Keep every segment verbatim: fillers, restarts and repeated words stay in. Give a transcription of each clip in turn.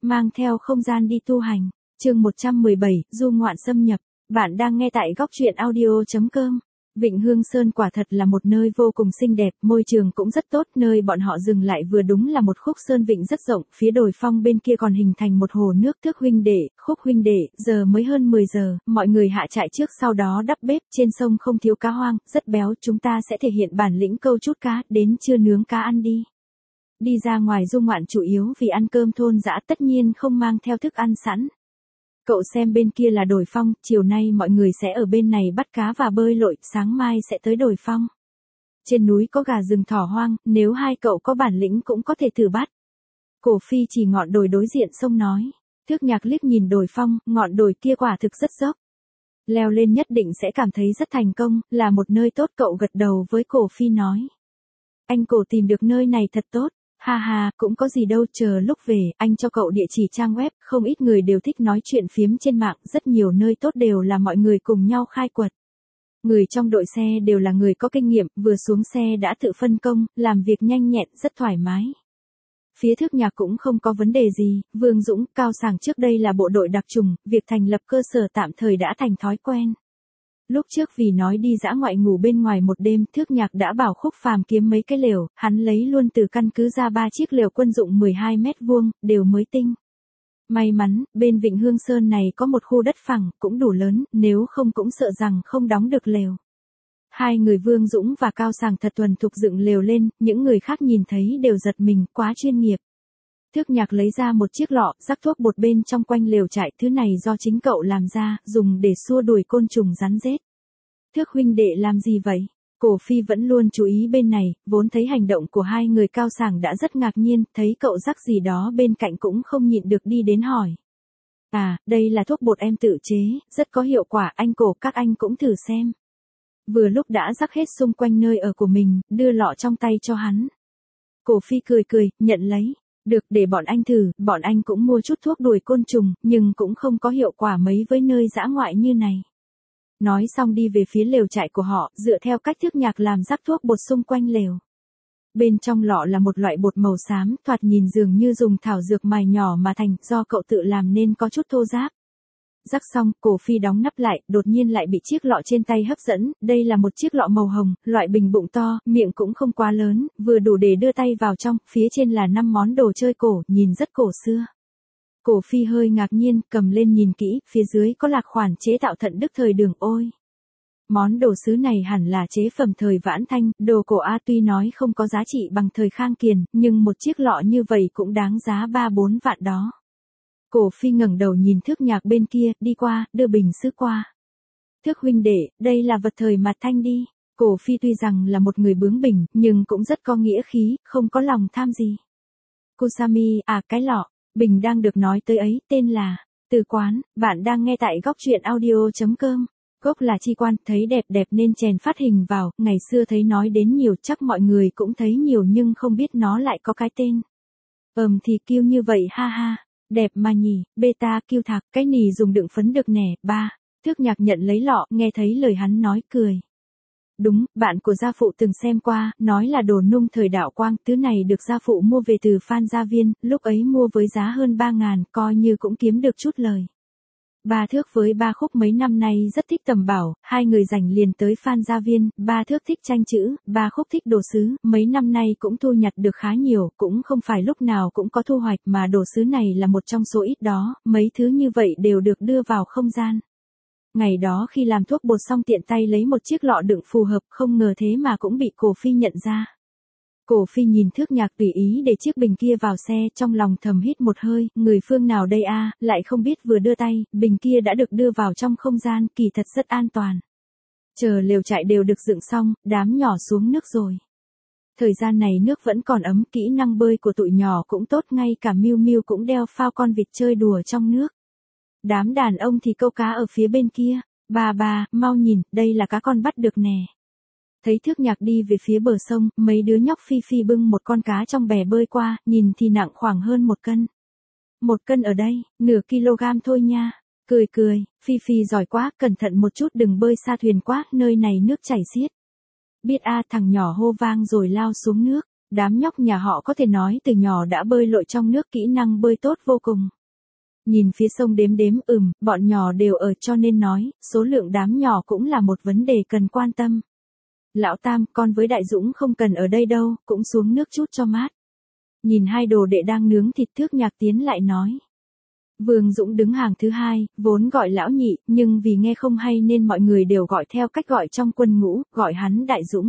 mang theo không gian đi tu hành. Chương một trăm mười bảy, du ngoạn xâm nhập. Bạn đang nghe tại góc truyện audio chấm com. Vịnh Hương Sơn quả thật là một nơi vô cùng xinh đẹp, môi trường cũng rất tốt, nơi bọn họ dừng lại vừa đúng là một khúc sơn vịnh rất rộng, phía đồi phong bên kia còn hình thành một hồ nước. Thước huynh đệ, Khúc huynh đệ, giờ mới hơn mười giờ, mọi người hạ trại trước sau đó đắp bếp, trên sông không thiếu cá hoang, rất béo, chúng ta sẽ thể hiện bản lĩnh câu chút cá, đến trưa nướng cá ăn đi. Đi ra ngoài du ngoạn chủ yếu vì ăn cơm thôn dã, tất nhiên không mang theo thức ăn sẵn. Cậu xem bên kia là đồi phong, chiều nay mọi người sẽ ở bên này bắt cá và bơi lội, sáng mai sẽ tới đồi phong. Trên núi có gà rừng thỏ hoang, nếu hai cậu có bản lĩnh cũng có thể thử bắt. Cổ Phi chỉ ngọn đồi đối diện sông nói. Thước Nhạc liếc nhìn đồi phong, ngọn đồi kia quả thực rất dốc. Leo lên nhất định sẽ cảm thấy rất thành công, là một nơi tốt. Cậu gật đầu với Cổ Phi nói. Anh Cổ tìm được nơi này thật tốt. Ha ha, cũng có gì đâu, chờ lúc về, anh cho cậu địa chỉ trang web, không ít người đều thích nói chuyện phiếm trên mạng, rất nhiều nơi tốt đều là mọi người cùng nhau khai quật. Người trong đội xe đều là người có kinh nghiệm, vừa xuống xe đã tự phân công, làm việc nhanh nhẹn, rất thoải mái. Phía Thước Nhạc cũng không có vấn đề gì, Vương Dũng, Cao Sảng trước đây là bộ đội đặc trùng, việc thành lập cơ sở tạm thời đã thành thói quen. Lúc trước vì nói đi dã ngoại ngủ bên ngoài một đêm, Thước Nhạc đã bảo Khúc Phàm kiếm mấy cái lều, hắn lấy luôn từ căn cứ ra ba chiếc lều quân dụng mười hai mét vuông, đều mới tinh. May mắn, bên Vịnh Hương Sơn này có một khu đất phẳng, cũng đủ lớn, nếu không cũng sợ rằng không đóng được lều. Hai người Vương Dũng và Cao Sảng thật thuần thục dựng lều lên, những người khác nhìn thấy đều giật mình, quá chuyên nghiệp. Thước Nhạc lấy ra một chiếc lọ, rắc thuốc bột bên trong quanh lều trại, thứ này do chính cậu làm ra, dùng để xua đuổi côn trùng rắn rết. Thước huynh đệ làm gì vậy? Cổ Phi vẫn luôn chú ý bên này, vốn thấy hành động của hai người Cao Sảng đã rất ngạc nhiên, thấy cậu rắc gì đó bên cạnh cũng không nhịn được đi đến hỏi. À, đây là thuốc bột em tự chế, rất có hiệu quả, anh Cổ, các anh cũng thử xem. Vừa lúc đã rắc hết xung quanh nơi ở của mình, đưa lọ trong tay cho hắn. Cổ Phi cười cười, nhận lấy. Được, để bọn anh thử, bọn anh cũng mua chút thuốc đuổi côn trùng, nhưng cũng không có hiệu quả mấy với nơi dã ngoại như này. Nói xong đi về phía lều trại của họ, dựa theo cách Thước Nhạc làm rắc thuốc bột xung quanh lều. Bên trong lọ là một loại bột màu xám, thoạt nhìn dường như dùng thảo dược mài nhỏ mà thành, do cậu tự làm nên có chút thô ráp. Rắc xong, Cổ Phi đóng nắp lại, đột nhiên lại bị chiếc lọ trên tay hấp dẫn, đây là một chiếc lọ màu hồng, loại bình bụng to, miệng cũng không quá lớn, vừa đủ để đưa tay vào trong, phía trên là năm món đồ chơi cổ, nhìn rất cổ xưa. Cổ Phi hơi ngạc nhiên, cầm lên nhìn kỹ, phía dưới có lạc khoản chế tạo thận đức thời Đường Ôi. Món đồ sứ này hẳn là chế phẩm thời Vãn Thanh, đồ cổ A, tuy nói không có giá trị bằng thời Khang Kiền, nhưng một chiếc lọ như vậy cũng đáng giá ba bốn vạn đó. Cổ Phi ngẩng đầu nhìn Thước Nhạc bên kia, đi qua, đưa bình sứ qua. Thước huynh đệ, đây là vật thời Mạt Thanh đi. Cổ Phi tuy rằng là một người bướng bỉnh, nhưng cũng rất có nghĩa khí, không có lòng tham gì. Kusami, à cái lọ, bình đang được nói tới ấy, tên là Từ Quán, bạn đang nghe tại góc truyện audio chấm com. Gốc là Chi Quan, thấy đẹp đẹp nên chèn phát hình vào, ngày xưa thấy nói đến nhiều, chắc mọi người cũng thấy nhiều nhưng không biết nó lại có cái tên. Ừm thì kêu như vậy ha ha. Đẹp mà nhỉ, beta kiêu thạc, cái nì dùng đựng phấn được nè, ba. Thước Nhạc nhận lấy lọ, nghe thấy lời hắn nói, cười. Đúng, bạn của gia phụ từng xem qua, nói là đồ nung thời Đạo Quang, thứ này được gia phụ mua về từ Phan Gia Viên, lúc ấy mua với giá hơn ba ngàn, coi như cũng kiếm được chút lời. Ba Thước với ba Khúc mấy năm nay rất thích tầm bảo, hai người rảnh liền tới Phan Gia Viên, ba Thước thích tranh chữ, ba Khúc thích đồ sứ, mấy năm nay cũng thu nhặt được khá nhiều, cũng không phải lúc nào cũng có thu hoạch mà đồ sứ này là một trong số ít đó, mấy thứ như vậy đều được đưa vào không gian. Ngày đó khi làm thuốc bột xong tiện tay lấy một chiếc lọ đựng phù hợp, không ngờ thế mà cũng bị Cổ Phi nhận ra. Cổ Phi nhìn Thước Nhạc tùy ý để chiếc bình kia vào xe, trong lòng thầm hít một hơi, người phương nào đây a, lại không biết vừa đưa tay, bình kia đã được đưa vào trong không gian, kỳ thật rất an toàn. Chờ lều trại đều được dựng xong, đám nhỏ xuống nước rồi. Thời gian này nước vẫn còn ấm, kỹ năng bơi của tụi nhỏ cũng tốt, ngay cả Miu Miu cũng đeo phao con vịt chơi đùa trong nước. Đám đàn ông thì câu cá ở phía bên kia, bà bà, mau nhìn, đây là cá con bắt được nè. Thấy Thước Nhạc đi về phía bờ sông, mấy đứa nhóc Phi Phi bưng một con cá trong bè bơi qua, nhìn thì nặng khoảng hơn một cân. Một cân ở đây, nửa kg thôi nha. Cười cười, Phi Phi giỏi quá, cẩn thận một chút đừng bơi xa thuyền quá, nơi này nước chảy xiết. Biết a, thằng nhỏ hô vang rồi lao xuống nước. đám nhóc nhà họ có thể nói từ nhỏ đã bơi lội trong nước, kỹ năng bơi tốt vô cùng. Nhìn phía sông đếm đếm, ừm, bọn nhỏ đều ở cho nên nói, số lượng đám nhỏ cũng là một vấn đề cần quan tâm. Lão Tam, con với Đại Dũng không cần ở đây đâu, cũng xuống nước chút cho mát. Nhìn hai đồ đệ đang nướng thịt, Thước Nhạc tiến lại nói. Vương Dũng đứng hàng thứ hai, vốn gọi lão nhị, nhưng vì nghe không hay nên mọi người đều gọi theo cách gọi trong quân ngũ, gọi hắn Đại Dũng.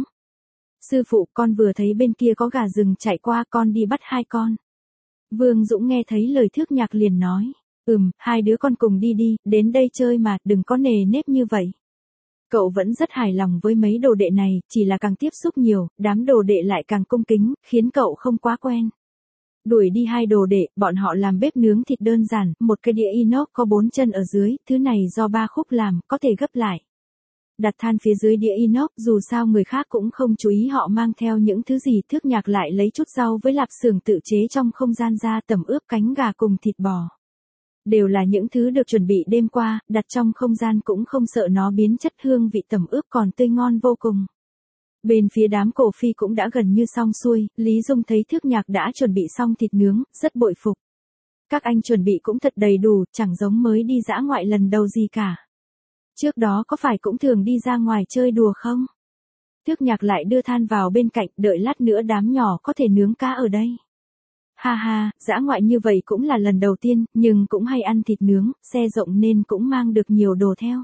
Sư phụ, con vừa thấy bên kia có gà rừng chạy qua, con đi bắt hai con. Vương Dũng nghe thấy lời Thước Nhạc liền nói. Ừm, hai đứa con cùng đi đi, đến đây chơi mà, đừng có nề nếp như vậy. Cậu vẫn rất hài lòng với mấy đồ đệ này, chỉ là càng tiếp xúc nhiều, đám đồ đệ lại càng cung kính, khiến cậu không quá quen. Đuổi đi hai đồ đệ, bọn họ làm bếp nướng thịt đơn giản, một cái đĩa inox có bốn chân ở dưới, thứ này do ba khúc làm, có thể gấp lại. Đặt than phía dưới đĩa inox, dù sao người khác cũng không chú ý họ mang theo những thứ gì. Thước Nhạc lại lấy chút rau với lạp xưởng tự chế trong không gian ra, tẩm ướp cánh gà cùng thịt bò. Đều là những thứ được chuẩn bị đêm qua, đặt trong không gian cũng không sợ nó biến chất, hương vị tẩm ướp còn tươi ngon vô cùng. Bên phía đám cổ phi cũng đã gần như xong xuôi, Lý Dung thấy Thước Nhạc đã chuẩn bị xong thịt nướng, rất bội phục. Các anh chuẩn bị cũng thật đầy đủ, chẳng giống mới đi dã ngoại lần đầu gì cả. Trước đó có phải cũng thường đi ra ngoài chơi đùa không? Thước Nhạc lại đưa than vào bên cạnh, đợi lát nữa đám nhỏ có thể nướng cá ở đây. Ha ha, dã ngoại như vậy cũng là lần đầu tiên, nhưng cũng hay ăn thịt nướng, xe rộng nên cũng mang được nhiều đồ theo.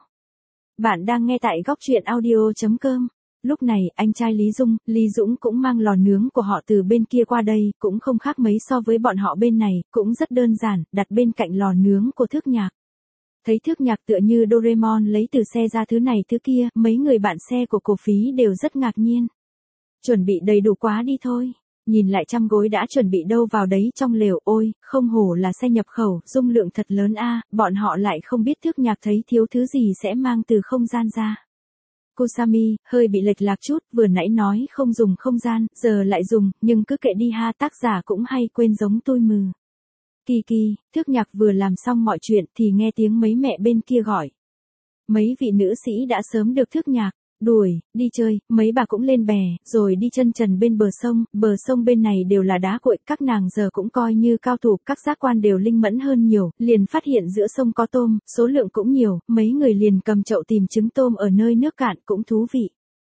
Bạn đang nghe tại góc truyện audio chấm com. Lúc này, anh trai Lý Dung, Lý Dũng cũng mang lò nướng của họ từ bên kia qua đây, cũng không khác mấy so với bọn họ bên này, cũng rất đơn giản, đặt bên cạnh lò nướng của Thước Nhạc. Thấy Thước Nhạc tựa như Doraemon lấy từ xe ra thứ này thứ kia, mấy người bạn xe của Cổ Phí đều rất ngạc nhiên. Chuẩn bị đầy đủ quá đi thôi. Nhìn lại trăm gối đã chuẩn bị đâu vào đấy trong lều, ôi, không hổ là xe nhập khẩu, dung lượng thật lớn a, bọn họ lại không biết Thước Nhạc thấy thiếu thứ gì sẽ mang từ không gian ra. Kusami, hơi bị lệch lạc chút, vừa nãy nói không dùng không gian, giờ lại dùng, nhưng cứ kệ đi ha, tác giả cũng hay quên giống tôi mừ. Kỳ kỳ, Thước Nhạc vừa làm xong mọi chuyện thì nghe tiếng mấy mẹ bên kia gọi. Mấy vị nữ sĩ đã sớm được Thước Nhạc đuổi, đi chơi, mấy bà cũng lên bè, rồi đi chân trần bên bờ sông, bờ sông bên này đều là đá cuội, các nàng giờ cũng coi như cao thủ, các giác quan đều linh mẫn hơn nhiều, liền phát hiện giữa sông có tôm, số lượng cũng nhiều, mấy người liền cầm chậu tìm trứng tôm ở nơi nước cạn, cũng thú vị.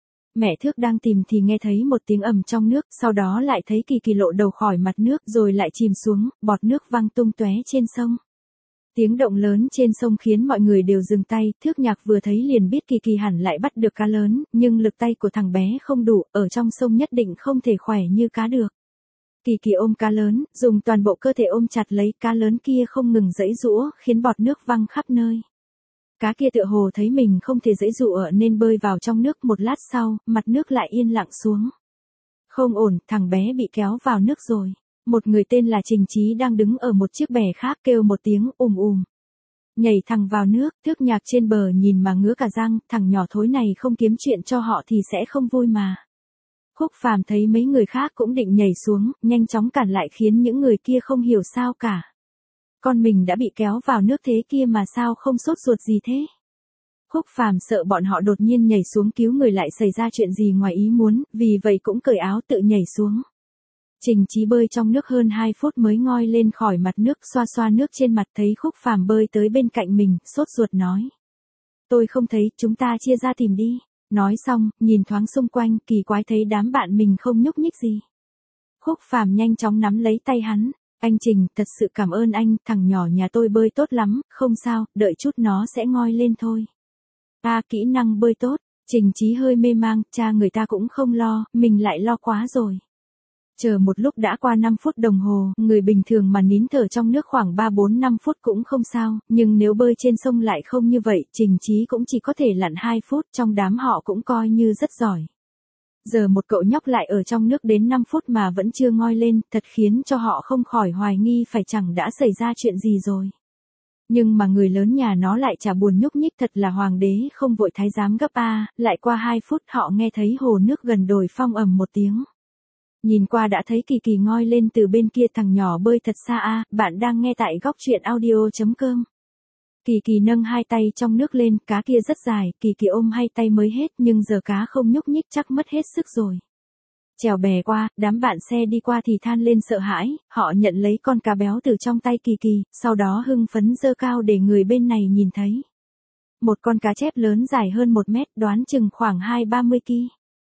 Mẹ Thước đang tìm thì nghe thấy một tiếng ầm trong nước, sau đó lại thấy Kỳ Kỳ lộ đầu khỏi mặt nước rồi lại chìm xuống, bọt nước văng tung tóe trên sông. Tiếng động lớn trên sông khiến mọi người đều dừng tay, Thước Nhạc vừa thấy liền biết Kỳ Kỳ hẳn lại bắt được cá lớn, nhưng lực tay của thằng bé không đủ, ở trong sông nhất định không thể khỏe như cá được. Kỳ Kỳ ôm cá lớn, dùng toàn bộ cơ thể ôm chặt lấy cá lớn kia không ngừng giãy giũa, khiến bọt nước văng khắp nơi. Cá kia tựa hồ thấy mình không thể giãy giụa nên bơi vào trong nước, một lát sau, mặt nước lại yên lặng xuống. Không ổn, thằng bé bị kéo vào nước rồi. Một người tên là Trình Chí đang đứng ở một chiếc bè khác kêu một tiếng ùm ùm. Nhảy thẳng vào nước, Thước Nhạc trên bờ nhìn mà ngứa cả răng, thằng nhỏ thối này không kiếm chuyện cho họ thì sẽ không vui mà. Khúc Phàm thấy mấy người khác cũng định nhảy xuống, nhanh chóng cản lại khiến những người kia không hiểu sao cả. Con mình đã bị kéo vào nước thế kia mà sao không sốt ruột gì thế? Khúc Phàm sợ bọn họ đột nhiên nhảy xuống cứu người lại xảy ra chuyện gì ngoài ý muốn, vì vậy cũng cởi áo tự nhảy xuống. Trình Chí bơi trong nước hơn hai phút mới ngoi lên khỏi mặt nước, xoa xoa nước trên mặt, thấy Khúc Phàm bơi tới bên cạnh mình, sốt ruột nói. Tôi không thấy, chúng ta chia ra tìm đi. Nói xong, nhìn thoáng xung quanh, kỳ quái thấy đám bạn mình không nhúc nhích gì. Khúc Phàm nhanh chóng nắm lấy tay hắn. Anh Trình, thật sự cảm ơn anh, thằng nhỏ nhà tôi bơi tốt lắm, không sao, đợi chút nó sẽ ngoi lên thôi. À, kỹ năng bơi tốt. Trình Chí hơi mê mang, cha người ta cũng không lo, mình lại lo quá rồi. Chờ một lúc đã qua năm phút đồng hồ, người bình thường mà nín thở trong nước khoảng ba bốn năm phút cũng không sao, nhưng nếu bơi trên sông lại không như vậy, Trình Chí cũng chỉ có thể lặn hai phút, trong đám họ cũng coi như rất giỏi. Giờ một cậu nhóc lại ở trong nước đến năm phút mà vẫn chưa ngoi lên, thật khiến cho họ không khỏi hoài nghi phải chẳng đã xảy ra chuyện gì rồi. Nhưng mà người lớn nhà nó lại chả buồn nhúc nhích, thật là hoàng đế không vội thái giám gấp a, lại qua hai phút họ nghe thấy hồ nước gần đồi phong ầm một tiếng. Nhìn qua đã thấy Kỳ Kỳ ngoi lên từ bên kia, thằng nhỏ bơi thật xa a, bạn đang nghe tại góc truyện audio chấm com. Kỳ Kỳ nâng hai tay trong nước lên, cá kia rất dài, Kỳ Kỳ ôm hai tay mới hết, nhưng giờ cá không nhúc nhích chắc mất hết sức rồi. Chèo bè qua, đám bạn xe đi qua thì than lên sợ hãi, họ nhận lấy con cá béo từ trong tay Kỳ Kỳ, sau đó hưng phấn giơ cao để người bên này nhìn thấy. Một con cá chép lớn dài hơn một mét, đoán chừng khoảng hai ba mươi ki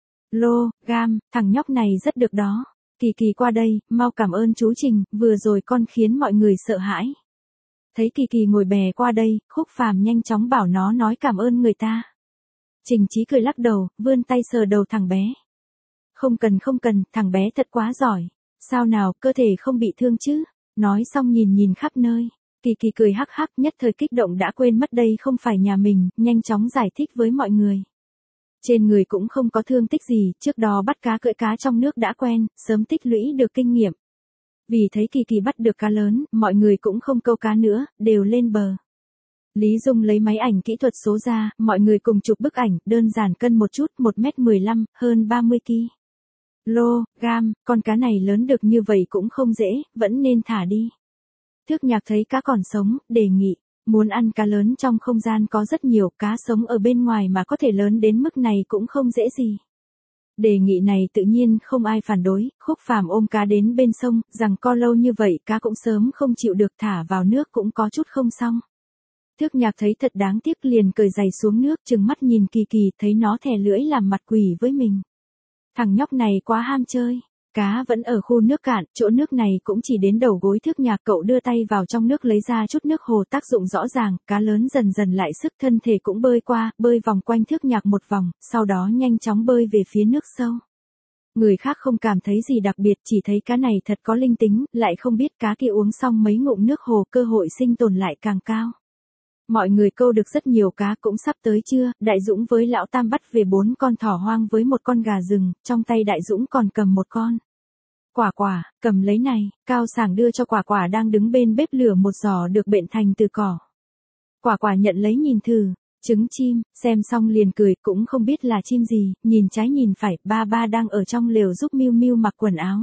lô gam, thằng nhóc này rất được đó. Kỳ Kỳ qua đây, mau cảm ơn chú Trình, vừa rồi con khiến mọi người sợ hãi. Thấy Kỳ Kỳ ngồi bè qua đây, Khúc Phàm nhanh chóng bảo nó nói cảm ơn người ta. Trình Chí cười lắc đầu, vươn tay sờ đầu thằng bé. Không cần không cần, thằng bé thật quá giỏi. Sao nào, cơ thể không bị thương chứ? Nói xong nhìn nhìn khắp nơi. Kỳ Kỳ cười hắc hắc, nhất thời kích động đã quên mất đây không phải nhà mình, nhanh chóng giải thích với mọi người. Trên người cũng không có thương tích gì, trước đó bắt cá cưỡi cá trong nước đã quen, sớm tích lũy được kinh nghiệm. Vì thấy Kỳ Kỳ bắt được cá lớn, mọi người cũng không câu cá nữa, đều lên bờ. Lý Dung lấy máy ảnh kỹ thuật số ra, mọi người cùng chụp bức ảnh, đơn giản cân một chút, một mét mười lăm, hơn ba mươi ki lô gam, con cá này lớn được như vậy cũng không dễ, vẫn nên thả đi. Thước Nhạc thấy cá còn sống, đề nghị, muốn ăn cá lớn trong không gian có rất nhiều, cá sống ở bên ngoài mà có thể lớn đến mức này cũng không dễ gì. Đề nghị này tự nhiên không ai phản đối, Khúc Phàm ôm cá đến bên sông, rằng co lâu như vậy cá cũng sớm không chịu được, thả vào nước cũng có chút không xong. Thước Nhạc thấy thật đáng tiếc liền cởi giày xuống nước, trừng mắt nhìn Kỳ Kỳ, thấy nó thè lưỡi làm mặt quỷ với mình. Thằng nhóc này quá ham chơi. Cá vẫn ở khu nước cạn, chỗ nước này cũng chỉ đến đầu gối Thước Nhạc, cậu đưa tay vào trong nước lấy ra chút nước hồ, tác dụng rõ ràng, cá lớn dần dần lại sức, thân thể cũng bơi qua, bơi vòng quanh Thước Nhạc một vòng, sau đó nhanh chóng bơi về phía nước sâu. Người khác không cảm thấy gì đặc biệt, chỉ thấy cá này thật có linh tính, lại không biết cá kia uống xong mấy ngụm nước hồ, cơ hội sinh tồn lại càng cao. Mọi người câu được rất nhiều cá, cũng sắp tới trưa, Đại Dũng với Lão Tam bắt về bốn con thỏ hoang với một con gà rừng, trong tay Đại Dũng còn cầm một con. Quả Quả, cầm lấy này, Cao Sảng đưa cho Quả Quả đang đứng bên bếp lửa một giỏ được bện thành từ cỏ. Quả Quả nhận lấy nhìn thử, trứng chim, xem xong liền cười, cũng không biết là chim gì, nhìn trái nhìn phải, ba ba đang ở trong lều giúp Miu Miu mặc quần áo.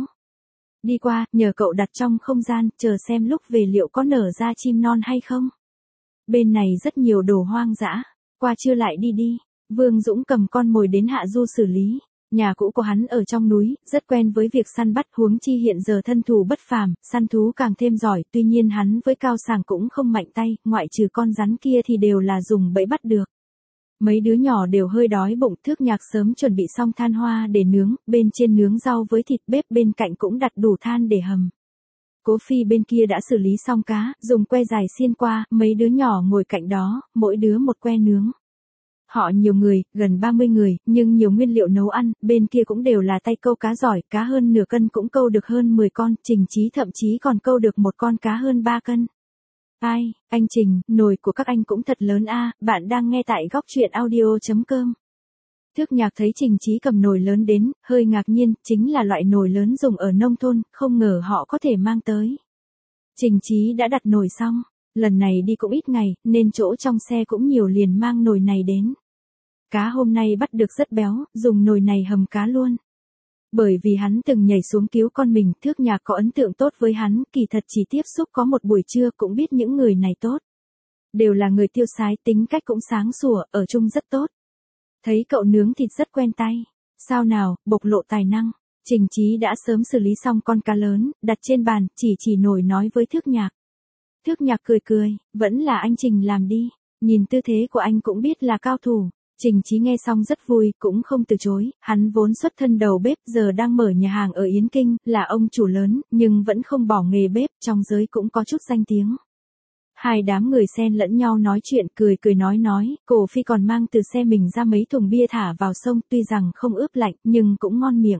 Đi qua, nhờ cậu đặt trong không gian, chờ xem lúc về liệu có nở ra chim non hay không. Bên này rất nhiều đồ hoang dã, qua trưa lại đi đi. Vương Dũng cầm con mồi đến hạ du xử lý. Nhà cũ của hắn ở trong núi, rất quen với việc săn bắt, huống chi hiện giờ thân thủ bất phàm, săn thú càng thêm giỏi, tuy nhiên hắn với Cao Sảng cũng không mạnh tay, ngoại trừ con rắn kia thì đều là dùng bẫy bắt được. Mấy đứa nhỏ đều hơi đói bụng, Thước Nhạc sớm chuẩn bị xong than hoa để nướng, bên trên nướng rau với thịt, bếp bên cạnh cũng đặt đủ than để hầm. Cố Phi bên kia đã xử lý xong cá, dùng que dài xiên qua, mấy đứa nhỏ ngồi cạnh đó, mỗi đứa một que nướng. Họ nhiều người, gần ba mươi người, nhưng nhiều nguyên liệu nấu ăn, bên kia cũng đều là tay câu cá giỏi, cá hơn nửa cân cũng câu được hơn mười con, Trình Chí thậm chí còn câu được một con cá hơn ba cân. Ai, anh Trình, nồi của các anh cũng thật lớn a, bạn đang nghe tại góc truyện audio chấm com. Thước Nhạc thấy Trình Chí cầm nồi lớn đến, hơi ngạc nhiên, chính là loại nồi lớn dùng ở nông thôn, không ngờ họ có thể mang tới. Trình Chí đã đặt nồi xong, lần này đi cũng ít ngày, nên chỗ trong xe cũng nhiều liền mang nồi này đến. Cá hôm nay bắt được rất béo, dùng nồi này hầm cá luôn. Bởi vì hắn từng nhảy xuống cứu con mình, Thước Nhạc có ấn tượng tốt với hắn, kỳ thật chỉ tiếp xúc có một buổi trưa cũng biết những người này tốt. Đều là người tiêu sái, tính cách cũng sáng sủa, ở chung rất tốt. Thấy cậu nướng thịt rất quen tay. Sao nào, bộc lộ tài năng. Trình Chí đã sớm xử lý xong con cá lớn, đặt trên bàn, chỉ chỉ nồi nói với Thước Nhạc. Thước Nhạc cười cười, vẫn là anh Trình làm đi. Nhìn tư thế của anh cũng biết là cao thủ. Trình Chí nghe xong rất vui, cũng không từ chối, hắn vốn xuất thân đầu bếp, giờ đang mở nhà hàng ở Yến Kinh, là ông chủ lớn, nhưng vẫn không bỏ nghề bếp, trong giới cũng có chút danh tiếng. Hai đám người xen lẫn nhau nói chuyện, cười cười nói nói, Cổ Phi còn mang từ xe mình ra mấy thùng bia thả vào sông, tuy rằng không ướp lạnh, nhưng cũng ngon miệng.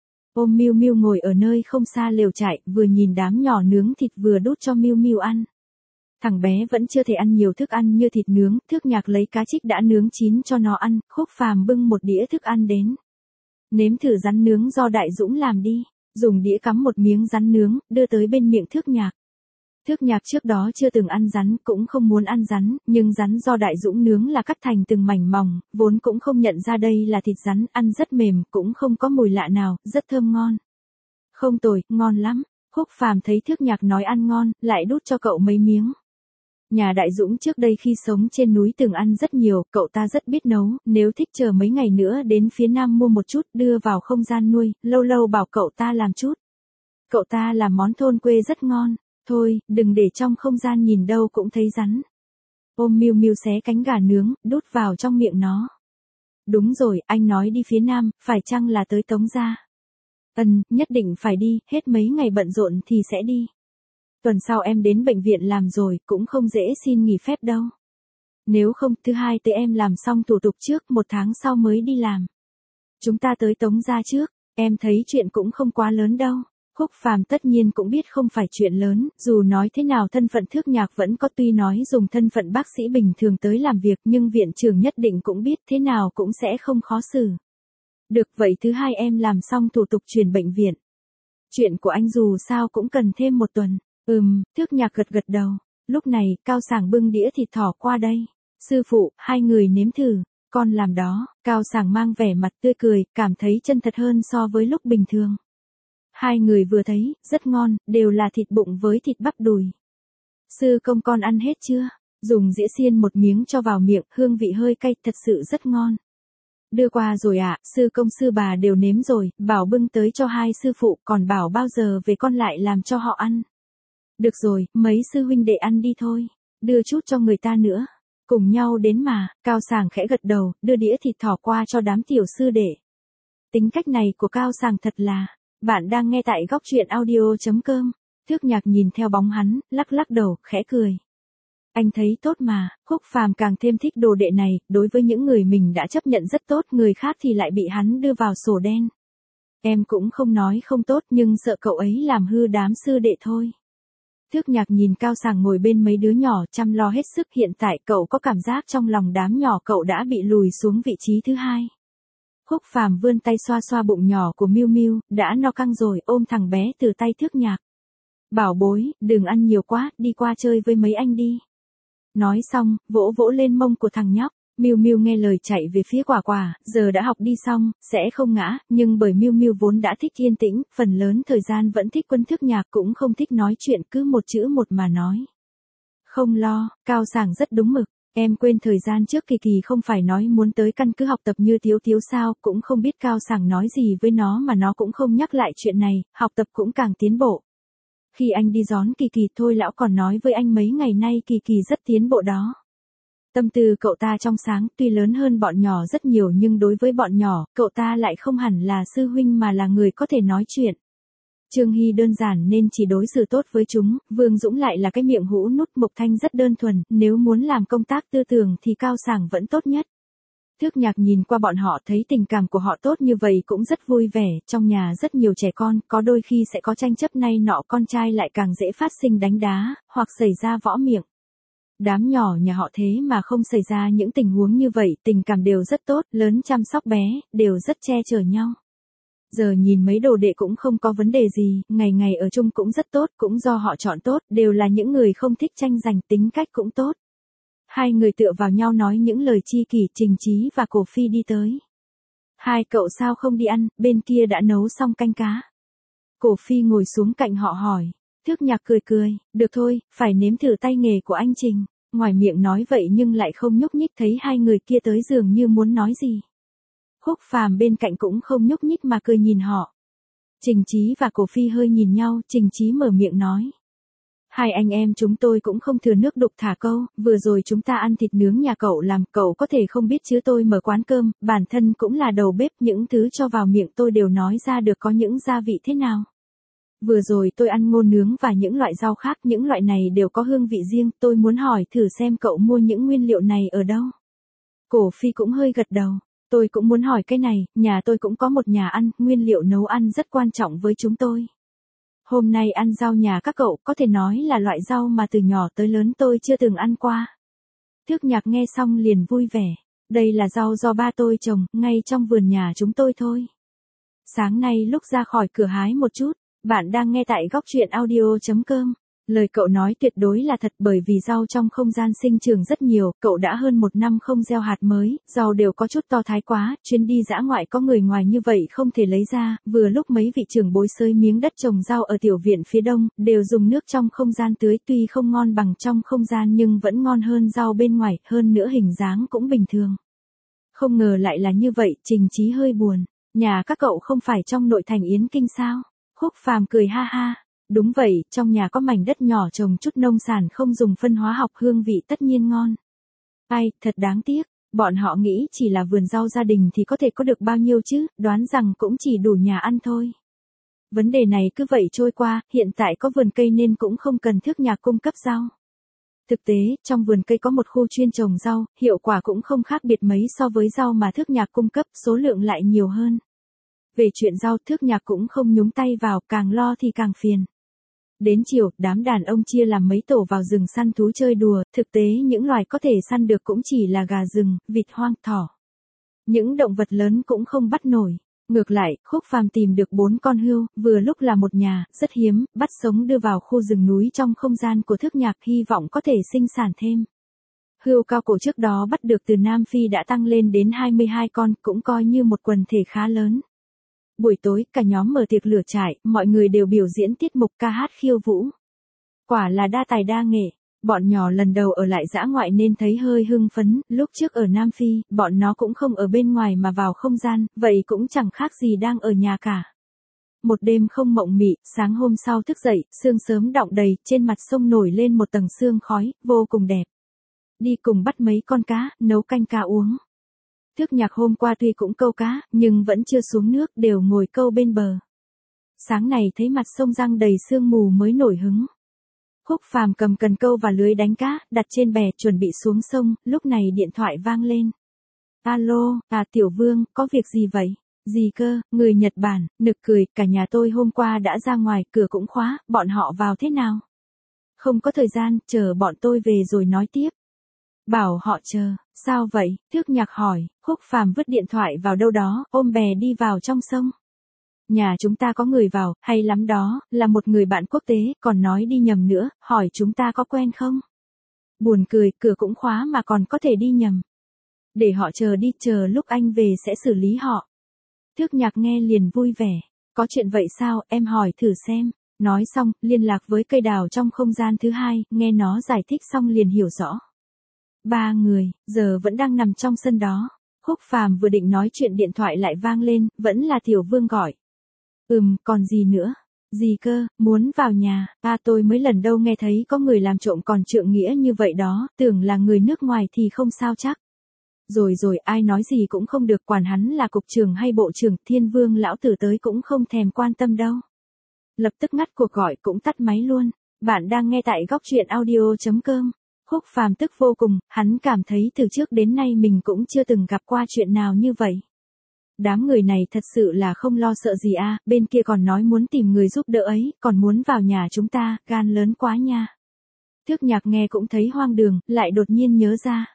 Ôm Miu Miu ngồi ở nơi không xa lều trại, vừa nhìn đám nhỏ nướng thịt vừa đút cho Miu Miu ăn. Thằng bé vẫn chưa thể ăn nhiều thức ăn như thịt nướng, Thước Nhạc lấy cá trích đã nướng chín cho nó ăn, Khúc Phàm bưng một đĩa thức ăn đến. Nếm thử rắn nướng do Đại Dũng làm đi, dùng đĩa cắm một miếng rắn nướng, đưa tới bên miệng Thước Nhạc. Thước Nhạc trước đó chưa từng ăn rắn, cũng không muốn ăn rắn, nhưng rắn do Đại Dũng nướng là cắt thành từng mảnh mỏng, vốn cũng không nhận ra đây là thịt rắn, ăn rất mềm, cũng không có mùi lạ nào, rất thơm ngon. Không tồi, ngon lắm. Khúc Phàm thấy Thước Nhạc nói ăn ngon, lại đút cho cậu mấy miếng. Nhà Đại Dũng trước đây khi sống trên núi từng ăn rất nhiều, cậu ta rất biết nấu, nếu thích chờ mấy ngày nữa đến phía Nam mua một chút đưa vào không gian nuôi, lâu lâu bảo cậu ta làm chút. Cậu ta làm món thôn quê rất ngon, thôi, đừng để trong không gian nhìn đâu cũng thấy rắn. Ôm Miu Miu xé cánh gà nướng, đút vào trong miệng nó. Đúng rồi, anh nói đi phía Nam, phải chăng là tới Tống gia? Ừm, nhất định phải đi, hết mấy ngày bận rộn thì sẽ đi. Tuần sau em đến bệnh viện làm rồi, cũng không dễ xin nghỉ phép đâu. Nếu không, thứ hai tới em làm xong thủ tục trước, một tháng sau mới đi làm. Chúng ta tới Tống gia trước, em thấy chuyện cũng không quá lớn đâu. Khúc Phàm tất nhiên cũng biết không phải chuyện lớn, dù nói thế nào thân phận Thước Nhạc vẫn có, tuy nói dùng thân phận bác sĩ bình thường tới làm việc nhưng viện trưởng nhất định cũng biết thế nào cũng sẽ không khó xử. Được vậy thứ hai em làm xong thủ tục chuyển bệnh viện. Chuyện của anh dù sao cũng cần thêm một tuần. Ừm, Thước Nhạc gật gật đầu. Lúc này, Cao Sảng bưng đĩa thịt thỏ qua đây. Sư phụ, hai người nếm thử. Con làm đó. Cao Sảng mang vẻ mặt tươi cười, cảm thấy chân thật hơn so với lúc bình thường. Hai người vừa thấy, rất ngon, đều là thịt bụng với thịt bắp đùi. Sư công con ăn hết chưa? Dùng dĩa xiên một miếng cho vào miệng, hương vị hơi cay, thật sự rất ngon. Đưa qua rồi ạ, à, sư công sư bà đều nếm rồi, bảo bưng tới cho hai sư phụ, còn bảo bao giờ về con lại làm cho họ ăn. Được rồi, mấy sư huynh đệ ăn đi thôi, đưa chút cho người ta nữa. Cùng nhau đến mà, Cao Sảng khẽ gật đầu, đưa đĩa thịt thỏ qua cho đám tiểu sư đệ. Tính cách này của Cao Sảng thật là... Bạn đang nghe tại góc truyện audio chấm com. Thước Nhạc nhìn theo bóng hắn, lắc lắc đầu, khẽ cười. Anh thấy tốt mà, Khúc Phàm càng thêm thích đồ đệ này, đối với những người mình đã chấp nhận rất tốt, người khác thì lại bị hắn đưa vào sổ đen. Em cũng không nói không tốt nhưng sợ cậu ấy làm hư đám sư đệ thôi. Thước Nhạc nhìn Cao Sảng ngồi bên mấy đứa nhỏ chăm lo hết sức, hiện tại cậu có cảm giác trong lòng đám nhỏ cậu đã bị lùi xuống vị trí thứ hai. Khúc Phàm vươn tay xoa xoa bụng nhỏ của Miu Miu, đã no căng rồi, ôm thằng bé từ tay Thước Nhạc. Bảo bối, đừng ăn nhiều quá, đi qua chơi với mấy anh đi. Nói xong, vỗ vỗ lên mông của thằng nhóc. Miu Miu nghe lời chạy về phía Quả Quả, giờ đã học đi xong, sẽ không ngã, nhưng bởi Miu Miu vốn đã thích yên tĩnh, phần lớn thời gian vẫn thích Quân Thước Nhạc, cũng không thích nói chuyện, cứ một chữ một mà nói. Không lo, Cao Sảng rất đúng mực. Em quên thời gian trước Kỳ Kỳ không phải nói muốn tới căn cứ học tập như Tiếu Tiếu sao, cũng không biết Cao Sảng nói gì với nó mà nó cũng không nhắc lại chuyện này, học tập cũng càng tiến bộ. Khi anh đi đón Kỳ Kỳ thôi lão còn nói với anh mấy ngày nay Kỳ Kỳ rất tiến bộ đó. Tâm tư cậu ta trong sáng, tuy lớn hơn bọn nhỏ rất nhiều nhưng đối với bọn nhỏ, cậu ta lại không hẳn là sư huynh mà là người có thể nói chuyện. Trương Hy đơn giản nên chỉ đối xử tốt với chúng, Vương Dũng lại là cái miệng hũ nút, Mục Thanh rất đơn thuần, nếu muốn làm công tác tư tưởng thì Cao Sảng vẫn tốt nhất. Thước Nhạc nhìn qua bọn họ thấy tình cảm của họ tốt như vậy cũng rất vui vẻ, trong nhà rất nhiều trẻ con, có đôi khi sẽ có tranh chấp nay nọ, con trai lại càng dễ phát sinh đánh đá, hoặc xảy ra võ miệng. Đám nhỏ nhà họ thế mà không xảy ra những tình huống như vậy, tình cảm đều rất tốt, lớn chăm sóc bé, đều rất che chở nhau. Giờ nhìn mấy đồ đệ cũng không có vấn đề gì, ngày ngày ở chung cũng rất tốt, cũng do họ chọn tốt, đều là những người không thích tranh giành, tính cách cũng tốt. Hai người tựa vào nhau nói những lời chi kỷ, Trình Chí và Cổ Phi đi tới. Hai cậu sao không đi ăn, bên kia đã nấu xong canh cá. Cổ Phi ngồi xuống cạnh họ hỏi. Thước Nhạc cười cười, được thôi, phải nếm thử tay nghề của anh Trình. Ngoài miệng nói vậy nhưng lại không nhúc nhích, thấy hai người kia tới dường như muốn nói gì. Khúc Phàm bên cạnh cũng không nhúc nhích mà cười nhìn họ. Trình Chí và Cổ Phi hơi nhìn nhau, Trình Chí mở miệng nói. Hai anh em chúng tôi cũng không thừa nước đục thả câu, vừa rồi chúng ta ăn thịt nướng nhà cậu làm, cậu có thể không biết chứ tôi mở quán cơm, bản thân cũng là đầu bếp, những thứ cho vào miệng tôi đều nói ra được có những gia vị thế nào. Vừa rồi tôi ăn ngô nướng và những loại rau khác, những loại này đều có hương vị riêng, tôi muốn hỏi thử xem cậu mua những nguyên liệu này ở đâu. Cổ Phi cũng hơi gật đầu. Tôi cũng muốn hỏi cái này, nhà tôi cũng có một nhà ăn, nguyên liệu nấu ăn rất quan trọng với chúng tôi. Hôm nay ăn rau nhà các cậu có thể nói là loại rau mà từ nhỏ tới lớn tôi chưa từng ăn qua. Thước Nhạc nghe xong liền vui vẻ. Đây là rau do ba tôi trồng, ngay trong vườn nhà chúng tôi thôi. Sáng nay lúc ra khỏi cửa hái một chút, bạn đang nghe tại góc truyện audio chấm com. Lời cậu nói tuyệt đối là thật, bởi vì rau trong không gian sinh trưởng rất nhiều, cậu đã hơn một năm không gieo hạt mới, rau đều có chút to thái quá, chuyến đi dã ngoại có người ngoài như vậy không thể lấy ra, vừa lúc mấy vị trưởng bối xới miếng đất trồng rau ở tiểu viện phía đông, đều dùng nước trong không gian tưới, tuy không ngon bằng trong không gian nhưng vẫn ngon hơn rau bên ngoài, hơn nữa hình dáng cũng bình thường. Không ngờ lại là như vậy, Trình Chí hơi buồn. Nhà các cậu không phải trong nội thành Yến Kinh sao? Khúc Phàm cười ha ha. Đúng vậy, trong nhà có mảnh đất nhỏ trồng chút nông sản không dùng phân hóa học, hương vị tất nhiên ngon. Ai, thật đáng tiếc, bọn họ nghĩ chỉ là vườn rau gia đình thì có thể có được bao nhiêu chứ, đoán rằng cũng chỉ đủ nhà ăn thôi. Vấn đề này cứ vậy trôi qua, hiện tại có vườn cây nên cũng không cần Thước Nhạc cung cấp rau. Thực tế, trong vườn cây có một khu chuyên trồng rau, hiệu quả cũng không khác biệt mấy so với rau mà Thước Nhạc cung cấp, số lượng lại nhiều hơn. Về chuyện rau, Thước Nhạc cũng không nhúng tay vào, càng lo thì càng phiền. Đến chiều, đám đàn ông chia làm mấy tổ vào rừng săn thú chơi đùa, thực tế những loài có thể săn được cũng chỉ là gà rừng, vịt hoang, thỏ. Những động vật lớn cũng không bắt nổi. Ngược lại, Khúc Phàm tìm được bốn con hươu, vừa lúc là một nhà, rất hiếm, bắt sống đưa vào khu rừng núi trong không gian của Thước Nhạc, hy vọng có thể sinh sản thêm. Hươu cao cổ trước đó bắt được từ Nam Phi đã tăng lên đến hai mươi hai con, cũng coi như một quần thể khá lớn. Buổi tối, cả nhóm mở tiệc lửa trại, mọi người đều biểu diễn tiết mục ca hát khiêu vũ. Quả là đa tài đa nghệ. Bọn nhỏ lần đầu ở lại dã ngoại nên thấy hơi hưng phấn, lúc trước ở Nam Phi, bọn nó cũng không ở bên ngoài mà vào không gian, vậy cũng chẳng khác gì đang ở nhà cả. Một đêm không mộng mị, sáng hôm sau thức dậy, sương sớm đọng đầy, trên mặt sông nổi lên một tầng sương khói, vô cùng đẹp. Đi cùng bắt mấy con cá, nấu canh cá uống. Thước Nhạc hôm qua tuy cũng câu cá, nhưng vẫn chưa xuống nước, đều ngồi câu bên bờ. Sáng này thấy mặt sông răng đầy sương mù mới nổi hứng. Khúc Phàm cầm cần câu và lưới đánh cá, đặt trên bè, chuẩn bị xuống sông, lúc này điện thoại vang lên. Alo, à Tiểu Vương, có việc gì vậy? Gì cơ, người Nhật Bản, nực cười, cả nhà tôi hôm qua đã ra ngoài, cửa cũng khóa, bọn họ vào thế nào? Không có thời gian, chờ bọn tôi về rồi nói tiếp. Bảo họ chờ, sao vậy? Thước Nhạc hỏi, Khúc Phàm vứt điện thoại vào đâu đó, ôm bè đi vào trong sông. Nhà chúng ta có người vào, hay lắm đó, là một người bạn quốc tế, còn nói đi nhầm nữa, hỏi chúng ta có quen không? Buồn cười, cửa cũng khóa mà còn có thể đi nhầm. Để họ chờ đi, chờ lúc anh về sẽ xử lý họ. Thước Nhạc nghe liền vui vẻ. Có chuyện vậy sao, em hỏi thử xem. Nói xong, liên lạc với cây đào trong không gian thứ hai, nghe nó giải thích xong liền hiểu rõ. Ba người, giờ vẫn đang nằm trong sân đó. Khúc Phàm vừa định nói chuyện điện thoại lại vang lên, vẫn là Tiểu Vương gọi. Ừm, còn gì nữa? Gì cơ, muốn vào nhà, à tôi mới lần đâu nghe thấy có người làm trộm còn trượng nghĩa như vậy đó, tưởng là người nước ngoài thì không sao chắc. Rồi rồi, ai nói gì cũng không được, quản hắn là cục trưởng hay bộ trưởng, Thiên Vương lão tử tới cũng không thèm quan tâm đâu. Lập tức ngắt cuộc gọi cũng tắt máy luôn. Bạn đang nghe tại góc truyện audio chấm com. Khúc Phàm tức vô cùng, hắn cảm thấy từ trước đến nay mình cũng chưa từng gặp qua chuyện nào như vậy. Đám người này thật sự là không lo sợ gì à, bên kia còn nói muốn tìm người giúp đỡ ấy, còn muốn vào nhà chúng ta, gan lớn quá nha. Thước Nhạc nghe cũng thấy hoang đường, lại đột nhiên nhớ ra.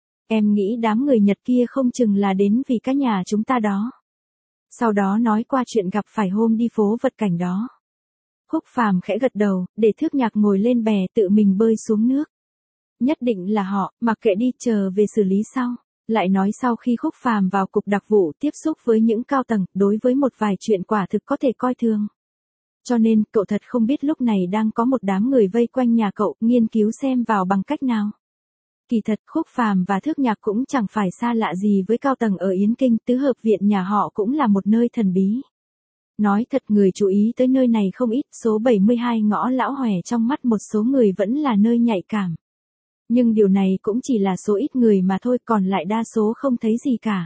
Em nghĩ đám người Nhật kia không chừng là đến vì cái nhà chúng ta đó. Sau đó nói qua chuyện gặp phải hôm đi phố vật cảnh đó. Khúc Phàm khẽ gật đầu, để Thước Nhạc ngồi lên bè tự mình bơi xuống nước. Nhất định là họ, mặc kệ đi, chờ về xử lý sau. Lại nói sau khi Khúc Phàm vào cục đặc vụ tiếp xúc với những cao tầng, đối với một vài chuyện quả thực có thể coi thường. Cho nên, cậu thật không biết lúc này đang có một đám người vây quanh nhà cậu, nghiên cứu xem vào bằng cách nào. Kỳ thật, Khúc Phàm và Thước Nhạc cũng chẳng phải xa lạ gì với cao tầng ở Yến Kinh, tứ hợp viện nhà họ cũng là một nơi thần bí. Nói thật, người chú ý tới nơi này không ít, số bảy mươi hai ngõ Lão Hòe trong mắt một số người vẫn là nơi nhạy cảm. Nhưng điều này cũng chỉ là số ít người mà thôi, còn lại đa số không thấy gì cả.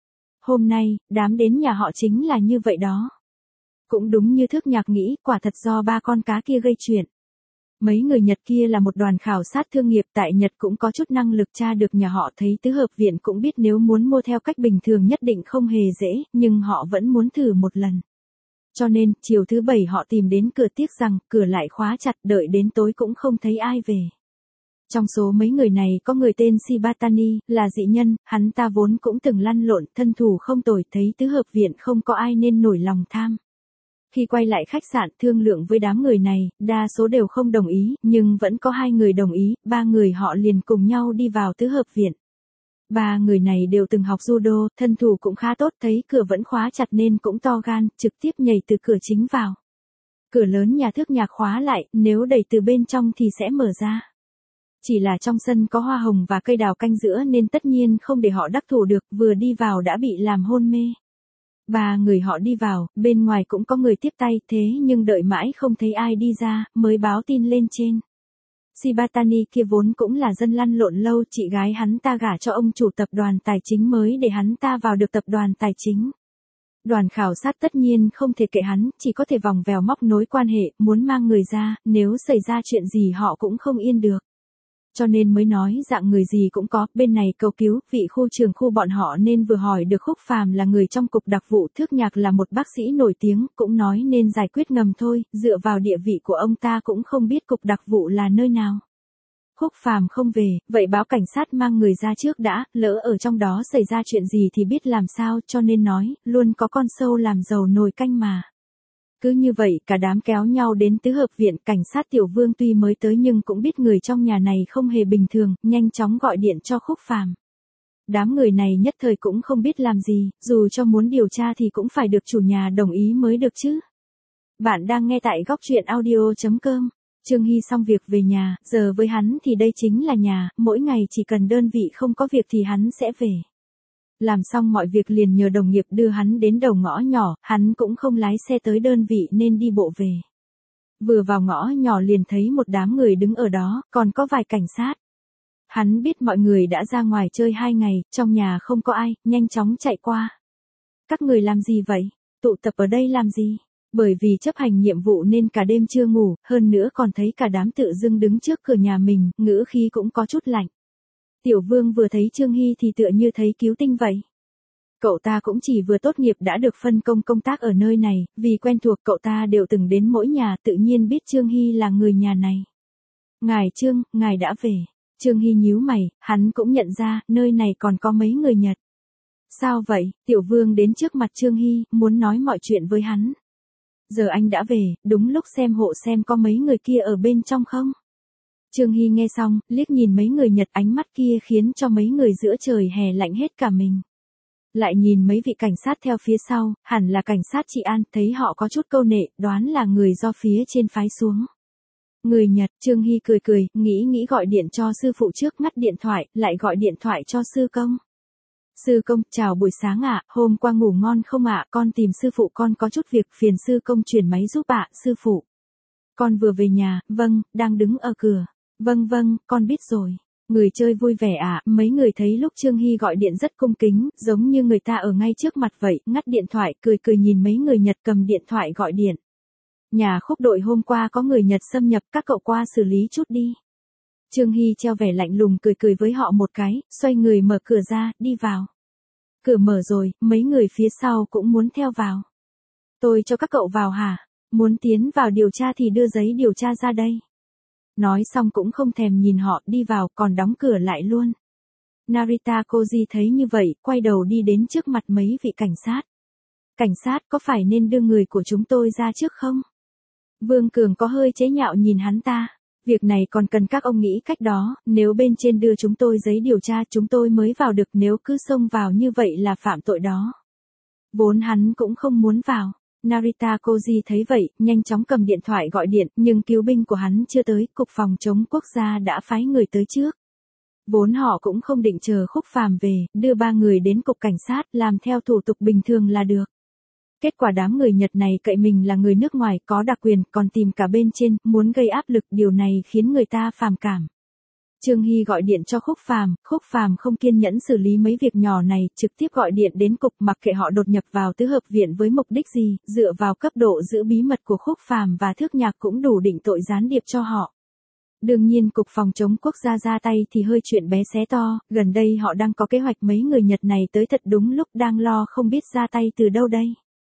Hôm nay, đám đến nhà họ chính là như vậy đó. Cũng đúng như Thước Nhạc nghĩ, quả thật do ba con cá kia gây chuyện. Mấy người Nhật kia là một đoàn khảo sát thương nghiệp tại Nhật, cũng có chút năng lực tra được nhà họ, thấy tứ hợp viện cũng biết nếu muốn mua theo cách bình thường nhất định không hề dễ, nhưng họ vẫn muốn thử một lần. Cho nên, chiều thứ bảy họ tìm đến cửa, tiếc rằng cửa lại khóa chặt, đợi đến tối cũng không thấy ai về. Trong số mấy người này có người tên Shibatani, là dị nhân, hắn ta vốn cũng từng lăn lộn, thân thủ không tồi, thấy tứ hợp viện không có ai nên nổi lòng tham. Khi quay lại khách sạn thương lượng với đám người này, đa số đều không đồng ý, nhưng vẫn có hai người đồng ý, ba người họ liền cùng nhau đi vào tứ hợp viện. Ba người này đều từng học judo, thân thủ cũng khá tốt, thấy cửa vẫn khóa chặt nên cũng to gan, trực tiếp nhảy từ cửa chính vào. Cửa lớn nhà thước nhạc khóa lại, nếu đẩy từ bên trong thì sẽ mở ra. Chỉ là trong sân có hoa hồng và cây đào canh giữa nên tất nhiên không để họ đắc thủ được, vừa đi vào đã bị làm hôn mê. Ba người họ đi vào, bên ngoài cũng có người tiếp tay, thế nhưng đợi mãi không thấy ai đi ra, mới báo tin lên trên. Shibatani kia vốn cũng là dân lăn lộn lâu, chị gái hắn ta gả cho ông chủ tập đoàn tài chính mới để hắn ta vào được tập đoàn tài chính. Đoàn khảo sát tất nhiên không thể kệ hắn, chỉ có thể vòng vèo móc nối quan hệ, muốn mang người ra, nếu xảy ra chuyện gì họ cũng không yên được. Cho nên mới nói dạng người gì cũng có, bên này cầu cứu, vị khu trưởng khu bọn họ nên vừa hỏi được Khúc Phàm là người trong cục đặc vụ, Thước Nhạc là một bác sĩ nổi tiếng, cũng nói nên giải quyết ngầm thôi, dựa vào địa vị của ông ta cũng không biết cục đặc vụ là nơi nào. Khúc Phàm không về, vậy báo cảnh sát mang người ra trước đã, lỡ ở trong đó xảy ra chuyện gì thì biết làm sao, cho nên nói, luôn có con sâu làm dầu nồi canh mà. Cứ như vậy, cả đám kéo nhau đến tứ hợp viện, cảnh sát Tiểu Vương tuy mới tới nhưng cũng biết người trong nhà này không hề bình thường, nhanh chóng gọi điện cho Khúc Phàm. Đám người này nhất thời cũng không biết làm gì, dù cho muốn điều tra thì cũng phải được chủ nhà đồng ý mới được chứ. Bạn đang nghe tại góc truyện audio chấm com. Trương Hy xong việc về nhà, giờ với hắn thì đây chính là nhà, mỗi ngày chỉ cần đơn vị không có việc thì hắn sẽ về. Làm xong mọi việc liền nhờ đồng nghiệp đưa hắn đến đầu ngõ nhỏ, hắn cũng không lái xe tới đơn vị nên đi bộ về. Vừa vào ngõ nhỏ liền thấy một đám người đứng ở đó, còn có vài cảnh sát. Hắn biết mọi người đã ra ngoài chơi hai ngày, trong nhà không có ai, nhanh chóng chạy qua. Các người làm gì vậy? Tụ tập ở đây làm gì? Bởi vì chấp hành nhiệm vụ nên cả đêm chưa ngủ, hơn nữa còn thấy cả đám tự dưng đứng trước cửa nhà mình, ngữ khí cũng có chút lạnh. Tiểu Vương vừa thấy Trương Hy thì tựa như thấy cứu tinh vậy. Cậu ta cũng chỉ vừa tốt nghiệp đã được phân công công tác ở nơi này, vì quen thuộc cậu ta đều từng đến mỗi nhà, tự nhiên biết Trương Hy là người nhà này. Ngài Trương, ngài đã về. Trương Hy nhíu mày, hắn cũng nhận ra, nơi này còn có mấy người Nhật. Sao vậy? Tiểu Vương đến trước mặt Trương Hy, muốn nói mọi chuyện với hắn. Giờ anh đã về, đúng lúc xem hộ xem có mấy người kia ở bên trong không? Trương Hy nghe xong, liếc nhìn mấy người Nhật, ánh mắt kia khiến cho mấy người giữa trời hè lạnh hết cả mình. Lại nhìn mấy vị cảnh sát theo phía sau, hẳn là cảnh sát Trị An, thấy họ có chút câu nệ, đoán là người do phía trên phái xuống. Người Nhật, Trương Hy cười cười, nghĩ nghĩ gọi điện cho sư phụ trước, ngắt điện thoại, lại gọi điện thoại cho sư công. Sư công, chào buổi sáng ạ, hôm qua ngủ ngon không ạ, con tìm sư phụ con có chút việc, phiền sư công chuyển máy giúp ạ, sư phụ. Con vừa về nhà, vâng, đang đứng ở cửa. Vâng vâng, con biết rồi. Người chơi vui vẻ ạ, mấy người thấy lúc Trương Hy gọi điện rất cung kính, giống như người ta ở ngay trước mặt vậy, ngắt điện thoại, cười cười nhìn mấy người Nhật cầm điện thoại gọi điện. Nhà Khúc đội hôm qua có người Nhật xâm nhập, các cậu qua xử lý chút đi. Trương Hy treo vẻ lạnh lùng cười cười với họ một cái, xoay người mở cửa ra, đi vào. Cửa mở rồi, mấy người phía sau cũng muốn theo vào. Tôi cho các cậu vào hả? Muốn tiến vào điều tra thì đưa giấy điều tra ra đây. Nói xong cũng không thèm nhìn họ, đi vào, còn đóng cửa lại luôn. Narita Koji thấy như vậy, quay đầu đi đến trước mặt mấy vị cảnh sát. Cảnh sát, có phải nên đưa người của chúng tôi ra trước không? Vương Cường có hơi chế nhạo nhìn hắn ta. Việc này còn cần các ông nghĩ cách đó, nếu bên trên đưa chúng tôi giấy điều tra chúng tôi mới vào được, nếu cứ xông vào như vậy là phạm tội đó. Vốn hắn cũng không muốn vào. Narita Koji thấy vậy, nhanh chóng cầm điện thoại gọi điện, nhưng cứu binh của hắn chưa tới, cục phòng chống quốc gia đã phái người tới trước. Vốn họ cũng không định chờ Khúc Phàm về, đưa ba người đến cục cảnh sát, làm theo thủ tục bình thường là được. Kết quả đám người Nhật này cậy mình là người nước ngoài, có đặc quyền, còn tìm cả bên trên, muốn gây áp lực, điều này khiến người ta phàm cảm. Trương Hy gọi điện cho Khúc Phàm, Khúc Phàm không kiên nhẫn xử lý mấy việc nhỏ này, trực tiếp gọi điện đến cục, mặc kệ họ đột nhập vào tứ hợp viện với mục đích gì, dựa vào cấp độ giữ bí mật của Khúc Phàm và Thước Nhạc cũng đủ định tội gián điệp cho họ. Đương nhiên cục phòng chống quốc gia ra tay thì hơi chuyện bé xé to, gần đây họ đang có kế hoạch mấy người Nhật này tới thật đúng lúc, đang lo không biết ra tay từ đâu đây.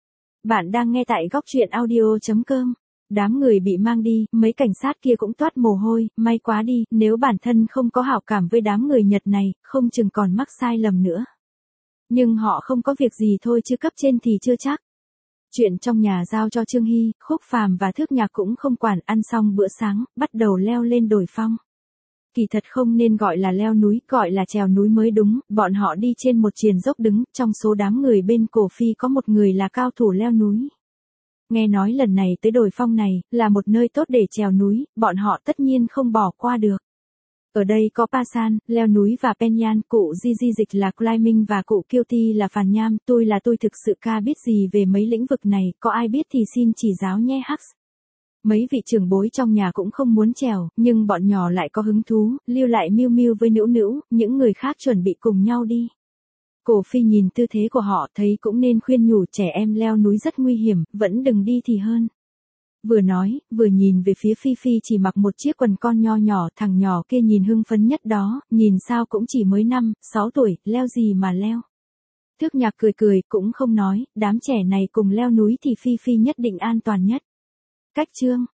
Bạn đang nghe tại góc truyện audio chấm com. Đám người bị mang đi, mấy cảnh sát kia cũng toát mồ hôi, may quá đi, nếu bản thân không có hảo cảm với đám người Nhật này, không chừng còn mắc sai lầm nữa. Nhưng họ không có việc gì thôi chứ cấp trên thì chưa chắc. Chuyện trong nhà giao cho Trương Hy, Khúc Phàm và Thước Nhạc cũng không quản, ăn xong bữa sáng, bắt đầu leo lên đồi phong. Kỳ thật không nên gọi là leo núi, gọi là trèo núi mới đúng, bọn họ đi trên một triền dốc đứng, trong số đám người bên cổ phi có một người là cao thủ leo núi. Nghe nói lần này tới đồi phong này, là một nơi tốt để trèo núi, bọn họ tất nhiên không bỏ qua được. Ở đây có Pasan, leo núi và Penyan, cụ Di Di Dịch là climbing và cụ Kiêu Ti là phàn nham, tôi là tôi thực sự ca biết gì về mấy lĩnh vực này, có ai biết thì xin chỉ giáo nhé Hux. Mấy vị trưởng bối trong nhà cũng không muốn trèo, nhưng bọn nhỏ lại có hứng thú, lưu lại Miu Miu với Nữu Nữu, những người khác chuẩn bị cùng nhau đi. Cổ phi nhìn tư thế của họ thấy cũng nên khuyên nhủ trẻ em leo núi rất nguy hiểm, vẫn đừng đi thì hơn. Vừa nói, vừa nhìn về phía Phi Phi chỉ mặc một chiếc quần con nho nhỏ, thằng nhỏ kia nhìn hưng phấn nhất đó, nhìn sao cũng chỉ mới năm, sáu tuổi, leo gì mà leo. Thước Nhạc cười cười, cũng không nói, đám trẻ này cùng leo núi thì Phi Phi nhất định an toàn nhất. Cách chương